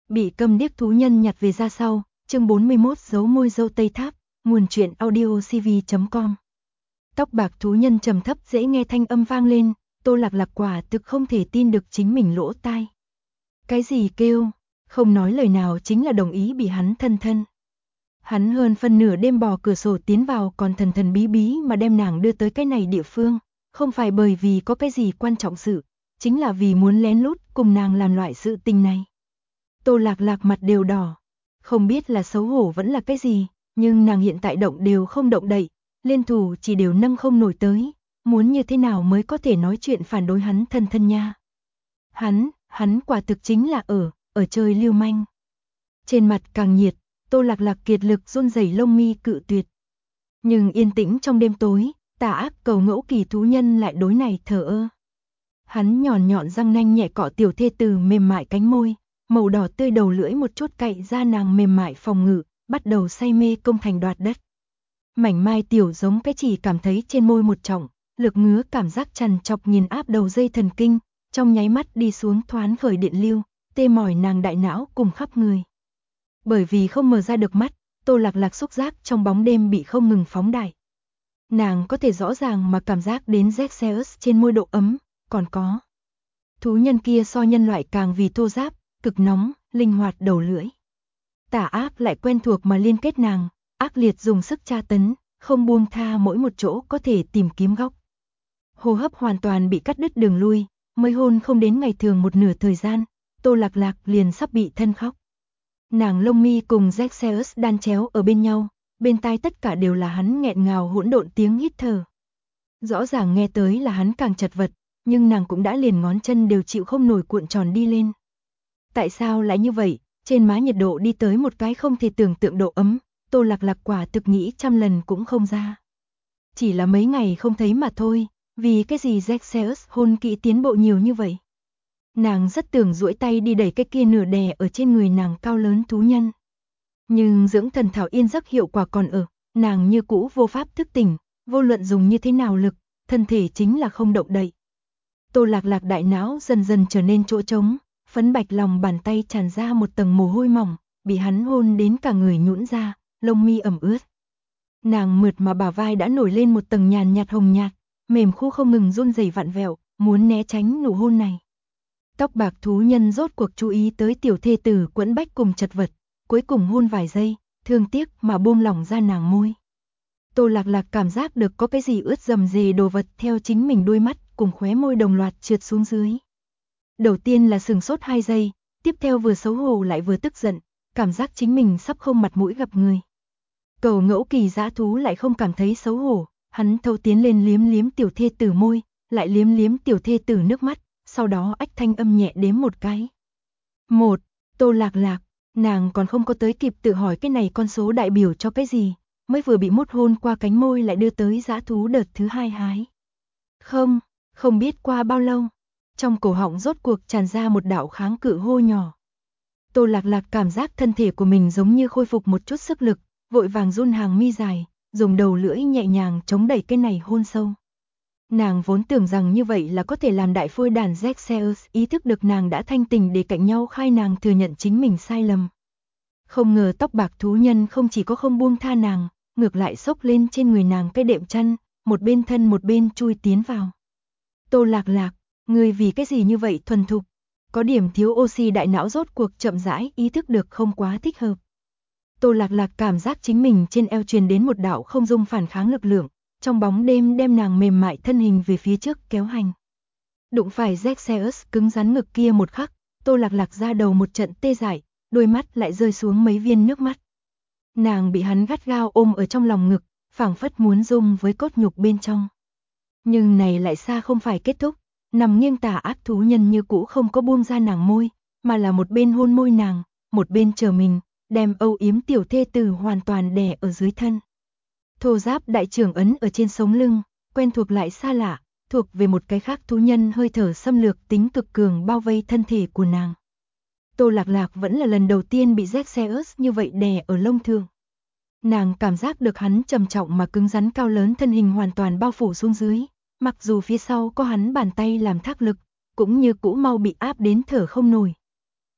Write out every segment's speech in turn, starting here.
Bị câm điếc thú nhân nhặt về ra sau, chương 41 dấu môi dâu Tây Tháp, nguồn truyện audiocv.com. Tóc bạc thú nhân trầm thấp dễ nghe thanh âm vang lên, Tô Lạc Lạc quả thực không thể tin được chính mình lỗ tai. Cái gì kêu, không nói lời nào chính là đồng ý bị hắn thân thân. Hắn hơn phân nửa đêm bò cửa sổ tiến vào còn thần thần bí bí mà đem nàng đưa tới cái này địa phương, không phải bởi vì có cái gì quan trọng sự, chính là vì muốn lén lút cùng nàng làm loại sự tình này. Tô Lạc Lạc mặt đều đỏ, không biết là xấu hổ vẫn là cái gì, nhưng nàng hiện tại động đều không động đậy, liên thủ chỉ đều nâng không nổi tới, muốn như thế nào mới có thể nói chuyện phản đối hắn thân thân nha. Hắn quả thực chính là ở chơi lưu manh. Trên mặt càng nhiệt, Tô Lạc Lạc kiệt lực run rẩy lông mi cự tuyệt. Nhưng yên tĩnh trong đêm tối, tà ác cầu ngẫu kỳ thú nhân lại đối này thờ ơ. Hắn nhọn nhọn răng nanh nhẹ cọ tiểu thê từ mềm mại cánh môi, màu đỏ tươi đầu lưỡi một chút cạy ra nàng mềm mại phòng ngự, bắt đầu say mê công thành đoạt đất. Mảnh mai tiểu giống cái chỉ cảm thấy trên môi một trọng, lực ngứa cảm giác trằn trọc nhìn áp đầu dây thần kinh, trong nháy mắt đi xuống thoáng khởi điện lưu, tê mỏi nàng đại não cùng khắp người. Bởi vì không mở ra được mắt, Tô Lạc Lạc xúc giác trong bóng đêm bị không ngừng phóng đại. Nàng có thể rõ ràng mà cảm giác đến Zexeus trên môi độ ấm, còn có. Thú nhân kia so nhân loại càng vì thô ráp, cực nóng, linh hoạt đầu lưỡi. Tà ác lại quen thuộc mà liên kết nàng, ác liệt dùng sức tra tấn, không buông tha mỗi một chỗ có thể tìm kiếm góc. Hô hấp hoàn toàn bị cắt đứt đường lui, mới hôn không đến ngày thường một nửa thời gian, Tô Lạc Lạc liền sắp bị thân khóc. Nàng lông mi cùng Zexeus đan chéo ở bên nhau, bên tai tất cả đều là hắn nghẹn ngào hỗn độn tiếng hít thở. Rõ ràng nghe tới là hắn càng chật vật, nhưng nàng cũng đã liền ngón chân đều chịu không nổi cuộn tròn đi lên. Tại sao lại như vậy, trên má nhiệt độ đi tới một cái không thể tưởng tượng độ ấm, Tô Lạc Lạc quả thực nghĩ trăm lần cũng không ra. Chỉ là mấy ngày không thấy mà thôi, vì cái gì Zexeus hôn kỹ tiến bộ nhiều như vậy. Nàng rất tưởng duỗi tay đi đẩy cái kia nửa đè ở trên người nàng cao lớn thú nhân. Nhưng dưỡng thần thảo yên giấc hiệu quả còn ở, nàng như cũ vô pháp thức tỉnh, vô luận dùng như thế nào lực, thân thể chính là không động đậy. Tô Lạc Lạc đại não dần dần trở nên chỗ trống, phấn bạch lòng bàn tay tràn ra một tầng mồ hôi mỏng, bị hắn hôn đến cả người nhũn ra, lông mi ẩm ướt. Nàng mượt mà bả vai đã nổi lên một tầng nhàn nhạt hồng nhạt, mềm khu không ngừng run rẩy vặn vẹo, muốn né tránh nụ hôn này. Tóc bạc thú nhân rốt cuộc chú ý tới tiểu thê tử quẫn bách cùng chật vật, cuối cùng hôn vài giây, thương tiếc mà buông lỏng ra nàng môi. Tô Lạc Lạc cảm giác được có cái gì ướt rầm rề đồ vật theo chính mình đôi mắt cùng khóe môi đồng loạt trượt xuống dưới. Đầu tiên là sừng sốt 2 giây, tiếp theo vừa xấu hổ lại vừa tức giận, cảm giác chính mình sắp không mặt mũi gặp người. Cầu ngẫu kỳ dã thú lại không cảm thấy xấu hổ, hắn thâu tiến lên liếm liếm tiểu thê tử môi, lại liếm liếm tiểu thê tử nước mắt, sau đó ách thanh âm nhẹ đếm một cái. 1, Tô Lạc Lạc, nàng còn không có tới kịp tự hỏi cái này con số đại biểu cho cái gì, mới vừa bị mút hôn qua cánh môi lại đưa tới dã thú đợt thứ 2 hái. Không biết qua bao lâu, trong cổ họng rốt cuộc tràn ra một đạo kháng cự hô nhỏ. Tô Lạc Lạc cảm giác thân thể của mình giống như khôi phục một chút sức lực, vội vàng run hàng mi dài, dùng đầu lưỡi nhẹ nhàng chống đẩy cái này hôn sâu. Nàng vốn tưởng rằng như vậy là có thể làm đại phôi đàn Zexeus ý thức được nàng đã thanh tình để cạnh nhau khai nàng thừa nhận chính mình sai lầm. Không ngờ tóc bạc thú nhân không chỉ có không buông tha nàng, ngược lại xốc lên trên người nàng cái đệm chăn, một bên thân một bên chui tiến vào. Tô Lạc Lạc, người vì cái gì như vậy thuần thục, có điểm thiếu oxy đại não rốt cuộc chậm rãi ý thức được không quá thích hợp. Tô Lạc Lạc cảm giác chính mình trên eo truyền đến một đạo không dung phản kháng lực lượng, trong bóng đêm đem nàng mềm mại thân hình về phía trước kéo hành. Đụng phải Zexeus cứng rắn ngực kia một khắc, Tô Lạc Lạc ra đầu một trận tê dại, đôi mắt lại rơi xuống mấy viên nước mắt. Nàng bị hắn gắt gao ôm ở trong lòng ngực, phảng phất muốn dung với cốt nhục bên trong. Nhưng này lại xa không phải kết thúc, nằm nghiêng tà ác thú nhân như cũ không có buông ra nàng môi, mà là một bên hôn môi nàng, một bên chờ mình, đem âu yếm tiểu thê tử hoàn toàn đè ở dưới thân. Thô giáp đại trưởng ấn ở trên sống lưng, quen thuộc lại xa lạ, thuộc về một cái khác thú nhân hơi thở xâm lược tính cực cường bao vây thân thể của nàng. Tô Lạc Lạc vẫn là lần đầu tiên bị Zexeus như vậy đè ở lông thượng. Nàng cảm giác được hắn trầm trọng mà cứng rắn cao lớn thân hình hoàn toàn bao phủ xuống dưới, mặc dù phía sau có hắn bàn tay làm thác lực, cũng như cũ mau bị áp đến thở không nổi.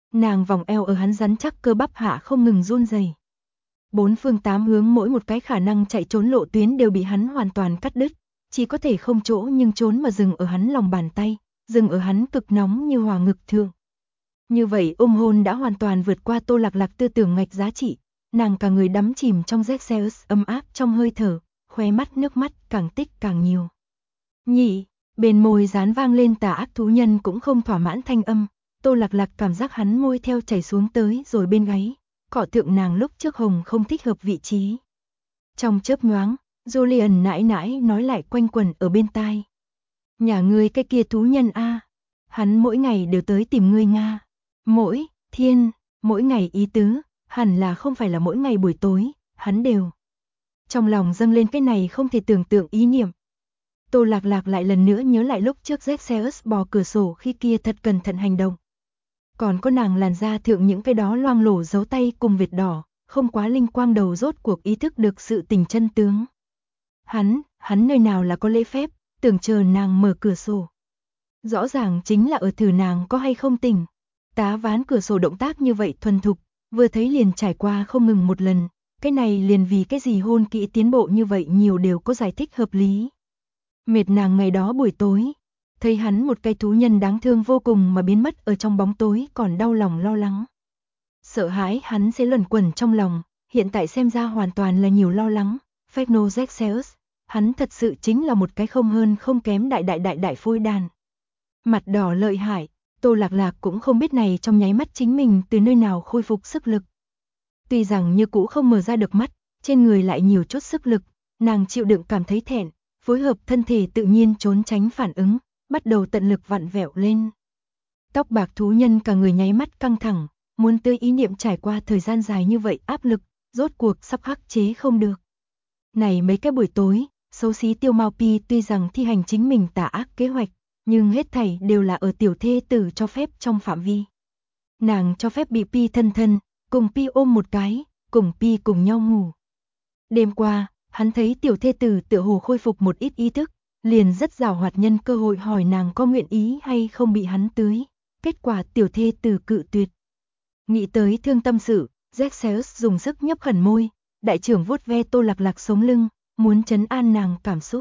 Nàng vòng eo ở hắn rắn chắc cơ bắp hạ không ngừng run rẩy. Bốn phương tám hướng mỗi một cái khả năng chạy trốn lộ tuyến đều bị hắn hoàn toàn cắt đứt, chỉ có thể không chỗ nhưng trốn mà dừng ở hắn lòng bàn tay, dừng ở hắn cực nóng như hòa ngực thượng. Như vậy ôm hôn đã hoàn toàn vượt qua Tô Lạc Lạc tư tưởng ngạch giá trị, nàng cả người đắm chìm trong Zexeus ấm áp trong hơi thở, khóe mắt nước mắt càng tích càng nhiều. Nhị, bên môi dán vang lên tà ác thú nhân cũng không thỏa mãn thanh âm, Tô Lạc Lạc cảm giác hắn môi theo chảy xuống tới rồi bên gáy, cọ thượng nàng lúc trước hồng không thích hợp vị trí. Trong chớp nhoáng, Julian nãi nãi nói lại quanh quẩn ở bên tai. Nhà ngươi cái kia thú nhân a, hắn mỗi ngày đều tới tìm ngươi nga. Mỗi ngày ý tứ, hẳn là không phải là mỗi ngày buổi tối, hắn đều. Trong lòng dâng lên cái này không thể tưởng tượng ý niệm. Tô Lạc Lạc lại lần nữa nhớ lại lúc trước Zexeus bò cửa sổ khi kia thật cẩn thận hành động. Còn có nàng làn da thượng những cái đó loang lổ dấu tay cùng vệt đỏ, không quá linh quang đầu rốt cuộc ý thức được sự tình chân tướng. Hắn nơi nào là có lễ phép, tưởng chờ nàng mở cửa sổ. Rõ ràng chính là ở thử nàng có hay không tỉnh. Tá ván cửa sổ động tác như vậy thuần thục, vừa thấy liền trải qua không ngừng một lần, cái này liền vì cái gì hôn kỹ tiến bộ như vậy nhiều đều có giải thích hợp lý. Mệt nàng ngày đó buổi tối, thấy hắn một cái thú nhân đáng thương vô cùng mà biến mất ở trong bóng tối còn đau lòng lo lắng. Sợ hãi hắn sẽ luẩn quẩn trong lòng, hiện tại xem ra hoàn toàn là nhiều lo lắng, Pheno Zexeus, hắn thật sự chính là một cái không hơn không kém đại phôi đàn. Mặt đỏ lợi hại, Tô Lạc Lạc cũng không biết này trong nháy mắt chính mình từ nơi nào khôi phục sức lực. Tuy rằng như cũ không mở ra được mắt, trên người lại nhiều chút sức lực, nàng chịu đựng cảm thấy thẹn, phối hợp thân thể tự nhiên trốn tránh phản ứng, bắt đầu tận lực vặn vẹo lên. Tóc bạc thú nhân cả người nháy mắt căng thẳng, muốn tươi ý niệm trải qua thời gian dài như vậy áp lực, rốt cuộc sắp khắc chế không được. Này mấy cái buổi tối, xấu xí Tiêu Mao Pi tuy rằng thi hành chính mình tà ác kế hoạch, nhưng hết thảy đều là ở tiểu thê tử cho phép trong phạm vi. Nàng cho phép bị Pi thân thân, cùng Pi ôm một cái, cùng Pi cùng nhau ngủ. Đêm qua, hắn thấy tiểu thê tử tựa hồ khôi phục một ít ý thức, liền rất giàu hoạt nhân cơ hội hỏi nàng có nguyện ý hay không bị hắn tưới. Kết quả tiểu thê tử cự tuyệt. Nghĩ tới thương tâm sự, Zexeus dùng sức nhấp khẩn môi, đại trưởng vuốt ve Tô Lạc Lạc sống lưng, muốn trấn an nàng cảm xúc.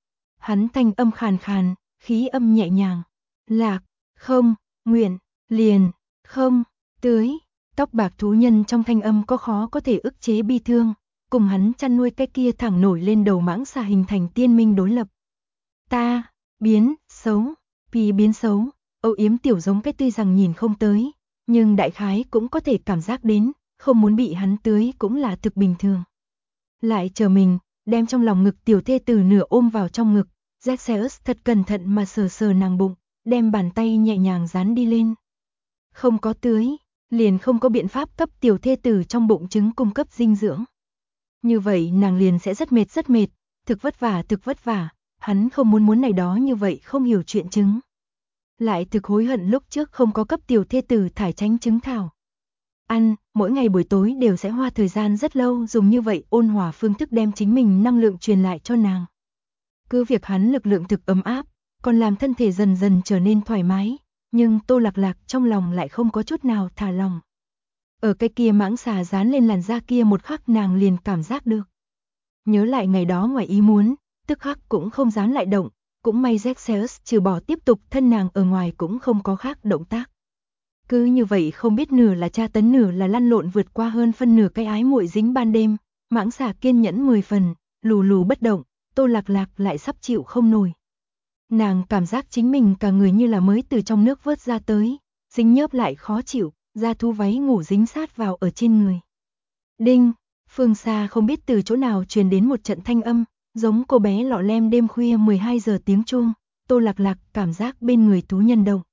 Hắn thanh âm khàn khàn, khí âm nhẹ nhàng. Lạc, không, nguyện, liền, không, tưới. Tóc bạc thú nhân trong thanh âm có khó có thể ức chế bi thương, cùng hắn chăn nuôi cái kia thẳng nổi lên đầu mãng xà hình thành tiên minh đối lập. Ta, biến, xấu, Pi biến xấu, âu yếm tiểu giống cái tuy rằng nhìn không tới, nhưng đại khái cũng có thể cảm giác đến, không muốn bị hắn tưới cũng là thực bình thường. Lại chờ mình, đem trong lòng ngực tiểu thê tử nửa ôm vào trong ngực, Zexeus thật cẩn thận mà sờ sờ nàng bụng, đem bàn tay nhẹ nhàng dán đi lên. Không có tưới, liền không có biện pháp cấp tiểu thê tử trong bụng trứng cung cấp dinh dưỡng. Như vậy nàng liền sẽ rất mệt, thực vất vả, hắn không muốn này đó như vậy không hiểu chuyện trứng. Lại thực hối hận lúc trước không có cấp tiểu thê tử thải tránh trứng thảo. Ăn, mỗi ngày buổi tối đều sẽ hoa thời gian rất lâu dùng như vậy ôn hòa phương thức đem chính mình năng lượng truyền lại cho nàng. Cứ việc hắn lực lượng thực ấm áp, còn làm thân thể dần dần trở nên thoải mái, nhưng Tô Lạc Lạc trong lòng lại không có chút nào thả lòng. Ở cái kia mãng xà dán lên làn da kia một khắc nàng liền cảm giác được. Nhớ lại ngày đó ngoài ý muốn, tức khắc cũng không dám lại động, cũng may Zexeus trừ bỏ tiếp tục thân nàng ở ngoài cũng không có khác động tác. Cứ như vậy không biết nửa là tra tấn nửa là lăn lộn vượt qua hơn phân nửa cái ái muội dính ban đêm, mãng xà kiên nhẫn 10 phần, lù bất động, Tô Lạc Lạc lại sắp chịu không nổi. Nàng cảm giác chính mình cả người như là mới từ trong nước vớt ra tới, dính nhớp lại khó chịu, da thú váy ngủ dính sát vào ở trên người. Đinh, phương xa không biết từ chỗ nào truyền đến một trận thanh âm, giống cô bé lọ lem đêm khuya 12 giờ tiếng chuông, Tô Lạc Lạc cảm giác bên người thú nhân động.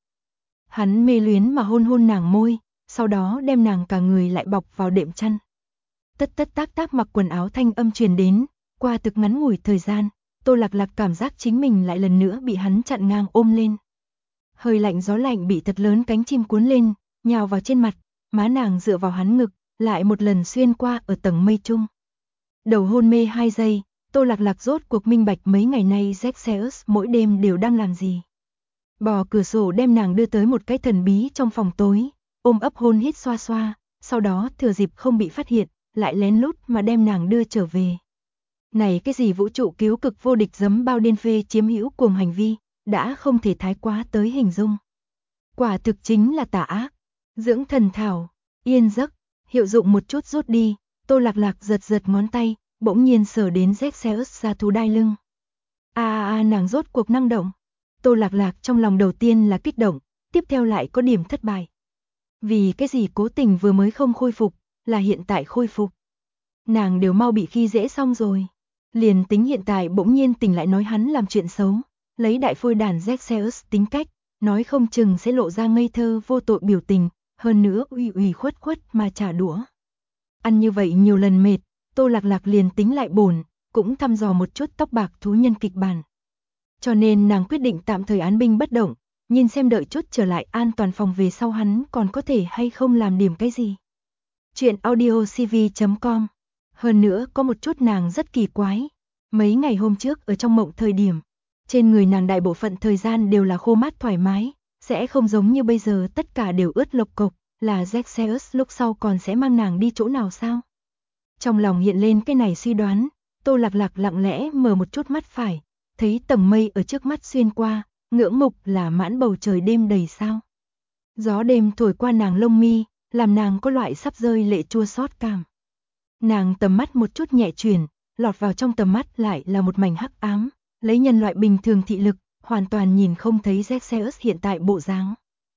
Hắn mê luyến mà hôn nàng môi, sau đó đem nàng cả người lại bọc vào đệm chăn. Tất tác mặc quần áo thanh âm truyền đến, qua thực ngắn ngủi thời gian, Tô Lạc Lạc cảm giác chính mình lại lần nữa bị hắn chặn ngang ôm lên. Hơi lạnh gió lạnh bị thật lớn cánh chim cuốn lên, nhào vào trên mặt, má nàng dựa vào hắn ngực, lại một lần xuyên qua ở tầng mây chung. Đầu hôn mê 2 giây, Tô Lạc Lạc rốt cuộc minh bạch mấy ngày nay Zexeus mỗi đêm đều đang làm gì. Bò cửa sổ đem nàng đưa tới một cái thần bí trong phòng tối, ôm ấp hôn hít xoa xoa, sau đó thừa dịp không bị phát hiện, lại lén lút mà đem nàng đưa trở về. Này cái gì vũ trụ cứu cực vô địch giấm bao điên phê chiếm hữu cuồng hành vi, đã không thể thái quá tới hình dung. Quả thực chính là tà ác. Dưỡng thần thảo, yên giấc, hiệu dụng một chút rút đi, Tô Lạc Lạc giật giật ngón tay, bỗng nhiên sờ đến Zexeus ra thú đai lưng. Nàng rốt cuộc năng động. Tô Lạc Lạc trong lòng đầu tiên là kích động, tiếp theo lại có điểm thất bại. Vì cái gì cố tình vừa mới không khôi phục, là hiện tại khôi phục. Nàng đều mau bị khi dễ xong rồi. Liền tính hiện tại bỗng nhiên tỉnh lại nói hắn làm chuyện xấu, lấy đại phôi đàn Zexeus tính cách, nói không chừng sẽ lộ ra ngây thơ vô tội biểu tình, hơn nữa ủy khuất khuất mà trả đũa. Ăn như vậy nhiều lần mệt, Tô Lạc Lạc liền tính lại bổn, cũng thăm dò một chút tóc bạc thú nhân kịch bản. Cho nên nàng quyết định tạm thời án binh bất động, nhìn xem đợi chút trở lại an toàn phòng về sau hắn còn có thể hay không làm điểm cái gì. Chuyện audiocv.com. Hơn nữa có một chút nàng rất kỳ quái. Mấy ngày hôm trước ở trong mộng thời điểm, trên người nàng đại bộ phận thời gian đều là khô mát thoải mái, sẽ không giống như bây giờ tất cả đều ướt lộc cộc, là Zexeus lúc sau còn sẽ mang nàng đi chỗ nào sao? Trong lòng hiện lên cái này suy đoán, Tô Lạc Lạc lặng lẽ mở một chút mắt phải, thấy tầng mây ở trước mắt xuyên qua, ngưỡng mục là mãn bầu trời đêm đầy sao. Gió đêm thổi qua nàng lông mi, làm nàng có loại sắp rơi lệ chua xót cảm. Nàng tầm mắt một chút nhẹ chuyển, lọt vào trong tầm mắt lại là một mảnh hắc ám, lấy nhân loại bình thường thị lực, hoàn toàn nhìn không thấy Zexeus hiện tại bộ dáng.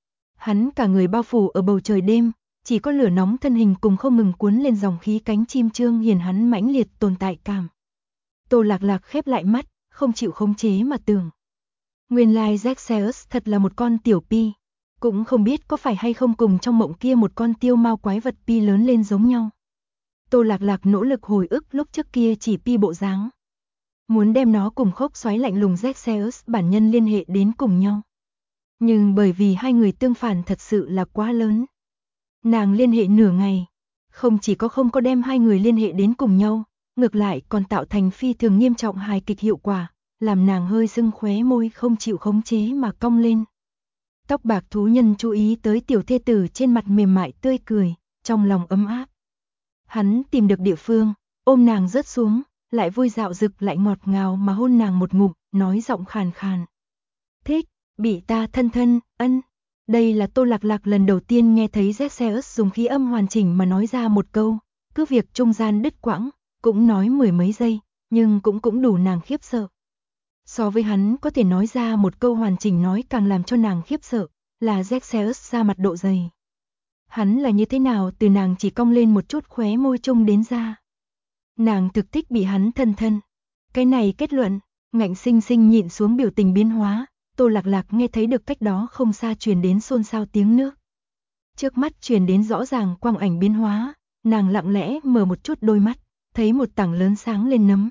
Hắn cả người bao phủ ở bầu trời đêm, chỉ có lửa nóng thân hình cùng không ngừng cuốn lên dòng khí cánh chim trương hiền hắn mãnh liệt tồn tại cảm. Tô Lạc Lạc khép lại mắt, không chịu khống chế mà tưởng. Nguyên lai Zexeus thật là một con tiểu pi, cũng không biết có phải hay không cùng trong mộng kia một con tiêu mao quái vật pi lớn lên giống nhau. Tô Lạc Lạc nỗ lực hồi ức lúc trước kia chỉ pi bộ dáng. Muốn đem nó cùng khốc xoáy lạnh lùng Zexeus bản nhân liên hệ đến cùng nhau. Nhưng bởi vì hai người tương phản thật sự là quá lớn. Nàng liên hệ nửa ngày, không chỉ không có đem hai người liên hệ đến cùng nhau, ngược lại còn tạo thành phi thường nghiêm trọng hài kịch hiệu quả, làm nàng hơi sưng khóe môi không chịu khống chế mà cong lên. Tóc bạc thú nhân chú ý tới tiểu thê tử trên mặt mềm mại tươi cười, trong lòng ấm áp. Hắn tìm được địa phương, ôm nàng rớt xuống, lại vui dạo dực lại ngọt ngào mà hôn nàng một ngụm, nói giọng khàn khàn. Thích, bị ta thân thân, ân. Đây là Tô Lạc Lạc lần đầu tiên nghe thấy Zexeus dùng khí âm hoàn chỉnh mà nói ra một câu, cứ việc trung gian đứt quãng, cũng nói mười mấy giây, nhưng cũng đủ nàng khiếp sợ. So với hắn có thể nói ra một câu hoàn chỉnh nói càng làm cho nàng khiếp sợ, là Zexeus ra mặt độ dày. Hắn là như thế nào từ nàng chỉ cong lên một chút khóe môi trông đến ra. Nàng thực thích bị hắn thân thân. Cái này kết luận, ngạnh sinh sinh nhịn xuống biểu tình biến hóa, Tô Lạc Lạc nghe thấy được cách đó không xa truyền đến xôn xao tiếng nước. Trước mắt truyền đến rõ ràng quang ảnh biến hóa, nàng lặng lẽ mở một chút đôi mắt, thấy một tảng lớn sáng lên nấm.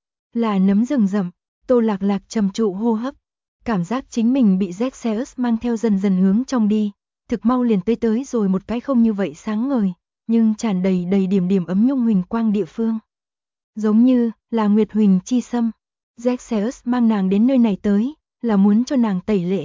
Là nấm rừng rậm, Tô Lạc Lạc trầm trụ hô hấp, cảm giác chính mình bị Zexeus mang theo dần dần hướng trong đi, thực mau liền tới rồi một cái không như vậy sáng ngời, nhưng tràn đầy điểm điểm ấm nhung huỳnh quang địa phương. Giống như là Nguyệt Huỳnh chi sâm, Zexeus mang nàng đến nơi này tới, là muốn cho nàng tẩy lễ.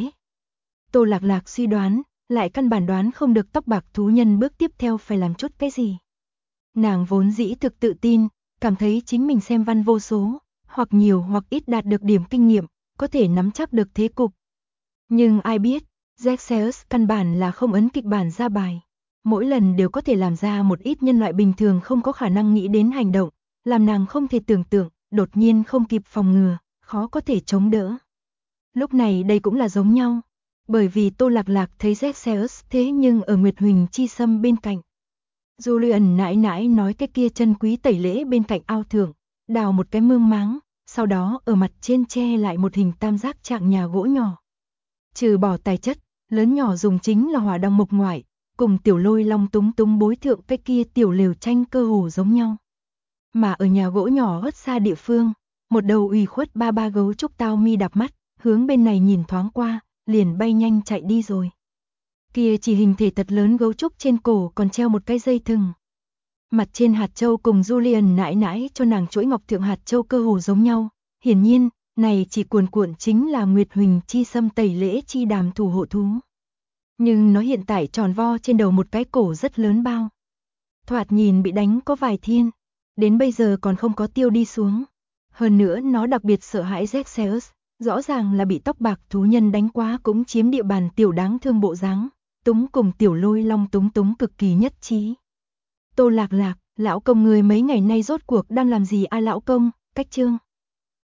Tô Lạc Lạc suy đoán, lại căn bản đoán không được tóc bạc thú nhân bước tiếp theo phải làm chút cái gì. Nàng vốn dĩ thực tự tin, cảm thấy chính mình xem văn vô số, hoặc nhiều hoặc ít đạt được điểm kinh nghiệm, có thể nắm chắc được thế cục. Nhưng ai biết, Zexeus căn bản là không ấn kịch bản ra bài. Mỗi lần đều có thể làm ra một ít nhân loại bình thường không có khả năng nghĩ đến hành động, làm nàng không thể tưởng tượng, đột nhiên không kịp phòng ngừa, khó có thể chống đỡ. Lúc này đây cũng là giống nhau, bởi vì Tô Lạc Lạc thấy Zexeus thế nhưng ở Nguyệt Huỳnh chi sâm bên cạnh. Julian nãi nãi nói cái kia chân quý tẩy lễ bên cạnh ao thượng, đào một cái mương máng, sau đó ở mặt trên che lại một hình tam giác trạng nhà gỗ nhỏ. Trừ bỏ tài chất, lớn nhỏ dùng chính là hỏa đăng mộc ngoại, cùng tiểu lôi long túng túng bối thượng cái kia tiểu lều tranh cơ hồ giống nhau. Mà ở nhà gỗ nhỏ hất xa địa phương, một đầu ủy khuất ba gấu trúc tao mi đạp mắt, hướng bên này nhìn thoáng qua, liền bay nhanh chạy đi rồi. Kia chỉ hình thể thật lớn gấu trúc trên cổ còn treo một cái dây thừng. Mặt trên hạt châu cùng Julian nãi nãi cho nàng chuỗi ngọc thượng hạt châu cơ hồ giống nhau, hiển nhiên, này chỉ cuồn cuộn chính là Nguyệt Huỳnh chi sâm tẩy lễ chi đàm thủ hộ thú. Nhưng nó hiện tại tròn vo trên đầu một cái cổ rất lớn bao. Thoạt nhìn bị đánh có vài thiên, đến bây giờ còn không có tiêu đi xuống. Hơn nữa nó đặc biệt sợ hãi Zexeus, rõ ràng là bị tóc bạc thú nhân đánh quá cũng chiếm địa bàn tiểu đáng thương bộ dáng. Túng cùng tiểu lôi long túng cực kỳ nhất trí. Tô Lạc Lạc, lão công người mấy ngày nay rốt cuộc đang làm gì a lão công, cách chương.